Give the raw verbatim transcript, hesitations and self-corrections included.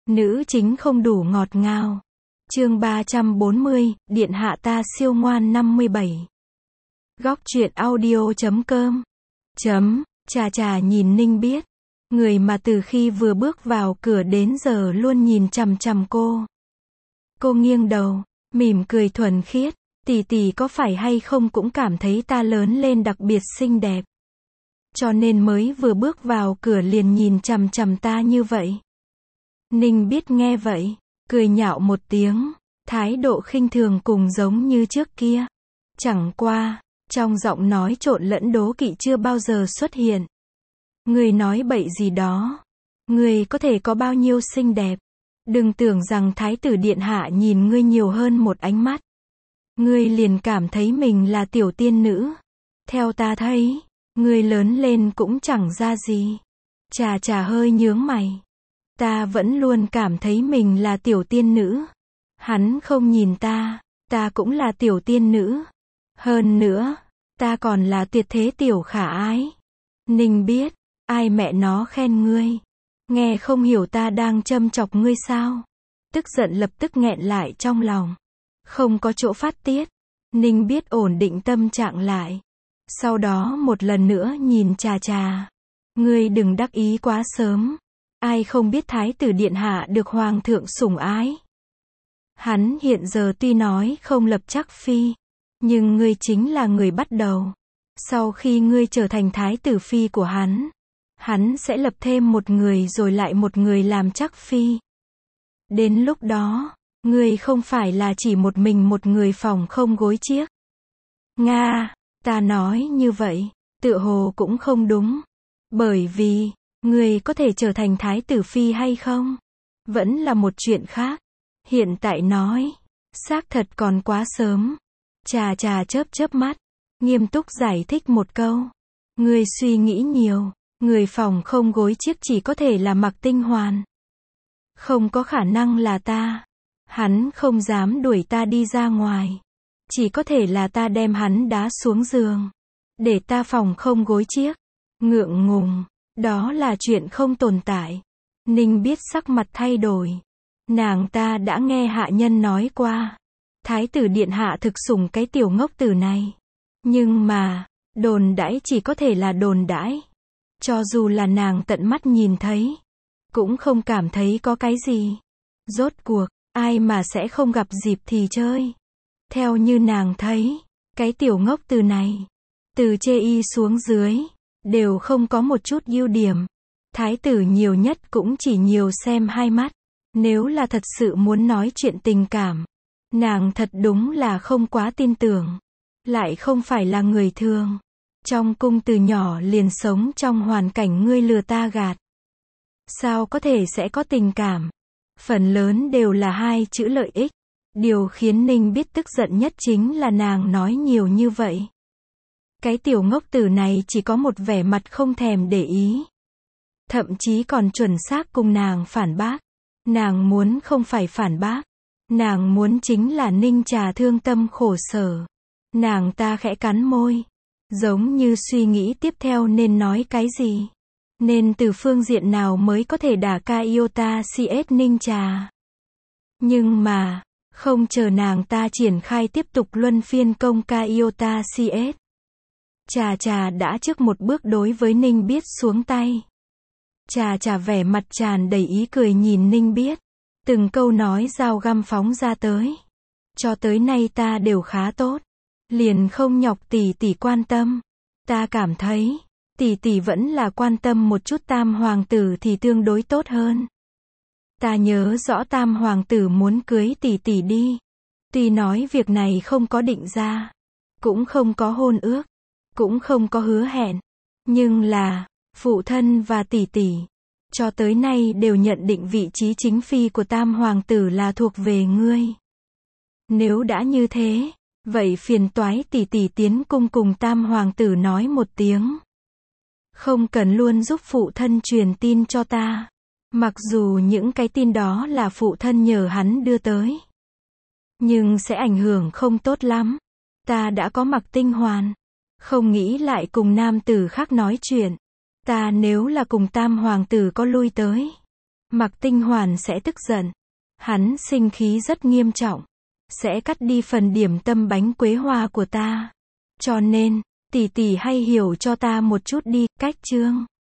Nữ chính không đủ ngọt ngào. Chương ba trăm bốn mươi, điện hạ ta siêu ngoan năm mươi bảy. Góc truyện audio chấm com. Chấm, chà chà nhìn Ninh Biết. Người mà từ khi vừa bước vào cửa đến giờ luôn nhìn chằm chằm cô. Cô nghiêng đầu, mỉm cười thuần khiết. Tỷ tỷ có phải hay không cũng cảm thấy ta lớn lên đặc biệt xinh đẹp. Cho nên mới vừa bước vào cửa liền nhìn chằm chằm ta như vậy. Ninh Biết nghe vậy, cười nhạo một tiếng, thái độ khinh thường cùng giống như trước kia. Chẳng qua, trong giọng nói trộn lẫn đố kỵ chưa bao giờ xuất hiện. Ngươi nói bậy gì đó? Ngươi có thể có bao nhiêu xinh đẹp? Đừng tưởng rằng thái tử điện hạ nhìn ngươi nhiều hơn một ánh mắt. Ngươi liền cảm thấy mình là tiểu tiên nữ. Theo ta thấy, ngươi lớn lên cũng chẳng ra gì. Chà chà hơi nhướng mày. Ta vẫn luôn cảm thấy mình là tiểu tiên nữ. Hắn không nhìn ta, ta cũng là tiểu tiên nữ. Hơn nữa, ta còn là tuyệt thế tiểu khả ái. Ninh Biết, ai mẹ nó khen ngươi? Nghe không hiểu ta đang châm chọc ngươi sao? Tức giận lập tức nghẹn lại trong lòng. Không có chỗ phát tiết. Ninh Biết ổn định tâm trạng lại. Sau đó một lần nữa nhìn Trà Trà. Ngươi đừng đắc ý quá sớm. Ai không biết thái tử điện hạ được hoàng thượng sủng ái. Hắn hiện giờ tuy nói không lập chắc phi, nhưng ngươi chính là người bắt đầu. Sau khi ngươi trở thành thái tử phi của hắn, hắn sẽ lập thêm một người rồi lại một người làm chắc phi. Đến lúc đó, ngươi không phải là chỉ một mình một người phòng không gối chiếc. Nga, ta nói như vậy, tựa hồ cũng không đúng. Bởi vì, ngươi có thể trở thành thái tử phi hay không? Vẫn là một chuyện khác. Hiện tại nói, xác thật còn quá sớm. Trà Trà chớp chớp mắt, nghiêm túc giải thích một câu. Ngươi suy nghĩ nhiều, người phòng không gối chiếc chỉ có thể là Mạc Tinh Hoàn. Không có khả năng là ta. Hắn không dám đuổi ta đi ra ngoài. Chỉ có thể là ta đem hắn đá xuống giường. Để ta phòng không gối chiếc. Ngượng ngùng. Đó là chuyện không tồn tại. Ninh Biết sắc mặt thay đổi. Nàng ta đã nghe hạ nhân nói qua. Thái tử điện hạ thực sủng cái tiểu ngốc tử này. Nhưng mà, đồn đãi chỉ có thể là đồn đãi. Cho dù là nàng tận mắt nhìn thấy, cũng không cảm thấy có cái gì. Rốt cuộc, ai mà sẽ không gặp dịp thì chơi. Theo như nàng thấy, cái tiểu ngốc tử này, từ chê y xuống dưới, đều không có một chút ưu điểm. Thái tử nhiều nhất cũng chỉ nhiều xem hai mắt. Nếu là thật sự muốn nói chuyện tình cảm, nàng thật đúng là không quá tin tưởng. Lại không phải là người thường. Trong cung từ nhỏ liền sống trong hoàn cảnh ngươi lừa ta gạt. Sao có thể sẽ có tình cảm? Phần lớn đều là hai chữ lợi ích. Điều khiến Ninh Biết tức giận nhất chính là nàng nói nhiều như vậy. Cái tiểu ngốc tử này chỉ có một vẻ mặt không thèm để ý. Thậm chí còn chuẩn xác cùng nàng phản bác. Nàng muốn không phải phản bác. Nàng muốn chính là Ninh Trà thương tâm khổ sở. Nàng ta khẽ cắn môi. Giống như suy nghĩ tiếp theo nên nói cái gì. Nên từ phương diện nào mới có thể đả ca yêu ta xê ét Ninh Trà. Nhưng mà, không chờ nàng ta triển khai tiếp tục luân phiên công ca yêu ta xê ét. Trà Trà đã trước một bước đối với Ninh Biết xuống tay. Trà Trà vẻ mặt tràn đầy ý cười nhìn Ninh Biết. Từng câu nói dao găm phóng ra tới. Cho tới nay ta đều khá tốt. Liền không nhọc tỷ tỷ quan tâm. Ta cảm thấy, tỷ tỷ vẫn là quan tâm một chút tam hoàng tử thì tương đối tốt hơn. Ta nhớ rõ tam hoàng tử muốn cưới tỷ tỷ đi. Tuy nói việc này không có định ra. Cũng không có hôn ước. Cũng không có hứa hẹn. Nhưng là, phụ thân và tỷ tỷ, cho tới nay đều nhận định vị trí chính phi của tam hoàng tử là thuộc về ngươi. Nếu đã như thế, vậy phiền toái tỷ tỷ tiến cung cùng tam hoàng tử nói một tiếng. Không cần luôn giúp phụ thân truyền tin cho ta. Mặc dù những cái tin đó là phụ thân nhờ hắn đưa tới. Nhưng sẽ ảnh hưởng không tốt lắm. Ta đã có Mạc Tinh Hoàn. Không nghĩ lại cùng nam tử khác nói chuyện. Ta nếu là cùng tam hoàng tử có lui tới. Mạc Tinh Hoàn sẽ tức giận. Hắn sinh khí rất nghiêm trọng. Sẽ cắt đi phần điểm tâm bánh quế hoa của ta. Cho nên, tỷ tỷ hay hiểu cho ta một chút đi, cách chương.